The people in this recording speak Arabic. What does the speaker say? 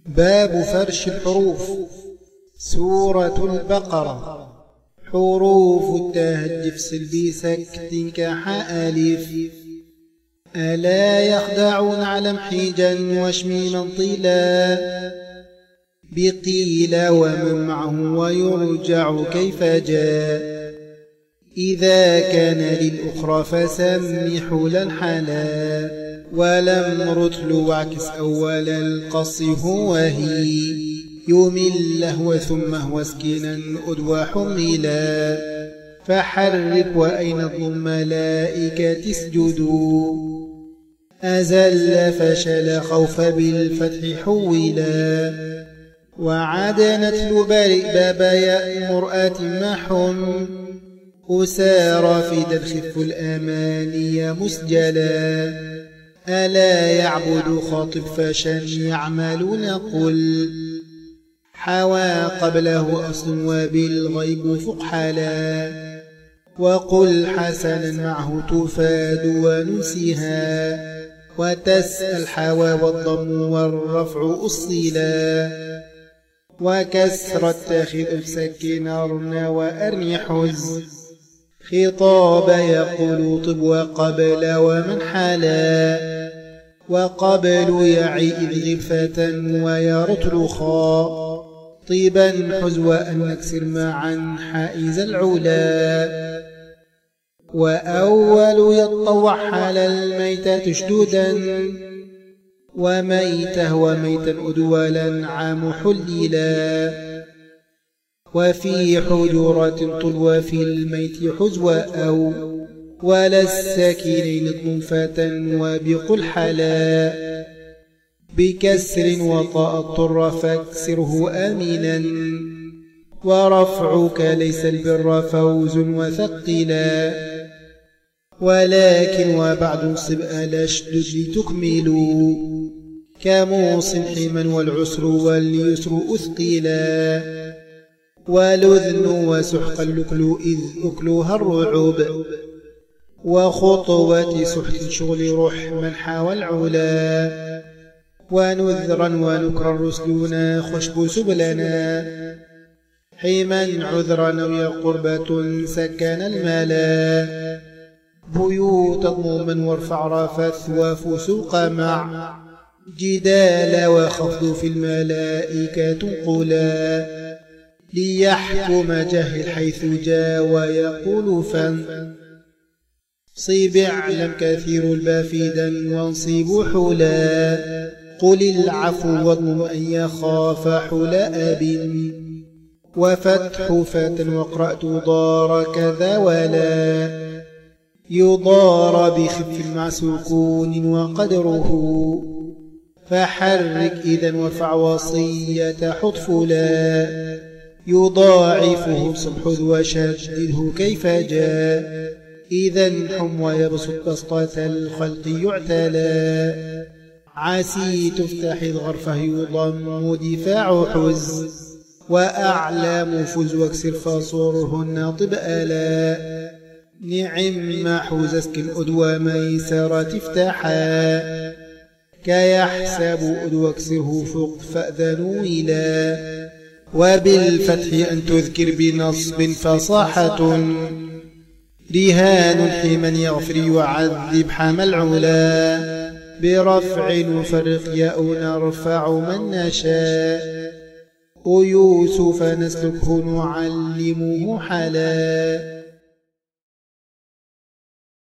باب فرش الحروف. سورة البقرة. حروف التهجي افصل بسكت كحاء ألف. ألا يخدعون على محيجا وشميما طلا بقيل ومن معه ويرجع كيف جاء إذا كان للأخرى فسم حولا حلا ولم رتل واعكس أول القص هو هي يمل لهو ثم هو سكينا أدوى حملا فحرك وأين الضم ملائكة اسجدوا أزل فشل خوف بالفتح حولا وعاد نتل برئ باب يأمر آتمحم أسار في دلخف الأماني مسجلا ألا يعبد خاطب فشن يعملون قل حوى قبله أصل وبالغيب فقحلا وقل حسنا معه تفاد ونسها وتسأل حوى والضم والرفع أصلا وكسر التاخذ سكن أرن وأرن حز خطاب يقول طب وقبل ومن حلا وقبل يعي إذ غفة ويرتل خا طيبا حز وأن نكسر معا حائز العلا وأول يطوع حال الميت تشددا وميته وميتا أدولا عام حللا وفي حجرة طل وفي الميت حزو أو ولا الساكنين ضمفة وبقل حلا بكسر وطاء الطر فاكسره آمنا ورفعك ليس البر فوز وثقلا ولكن وبعد انصب ألشدد لتكملوا كموص حما والعسر واليسر أثقلا ولذن وسحق اللكل إذ أكلها الرعب وخطوة سحت شغل رحما حاوى العلا ونذرا ونكرا رسلنا خشب سبلنا حما عذرا أو قربة سكن الملا بيوت ضموما وارفع رفث وفسوق مع جدال وخفض في الملائكة قلا ليحكم جاهل حيث جاء ويقول فن صيب اعلم كثير البافدا وانصب حلا قل العفو واضمم أن يخاف حلا أب وفتح فات وقرأت ضار كذا ولا يضار بخف مع سكون وقدره فحرك إذا وارفع وصية حطفلا يضاعفه صبح وشدده كيف جاء إذا انحم ويبسط بسطة الخلق يعتلى عسي تفتح الغرفة يضم دفاع حز وأعلام فز واكسر فصورهن طبألا نعم حوز اسكن أدوى ميسرة تفتحا كيحسب أدوى اكسره فوق فأذنوا إلى وبالفتح أن تذكر بنصب فصاحة رهان حمن يغفر يعذب حمى العلا برفع نفرق ياء نرفع من نشاء ويوسف نسلكه نعلمه حلا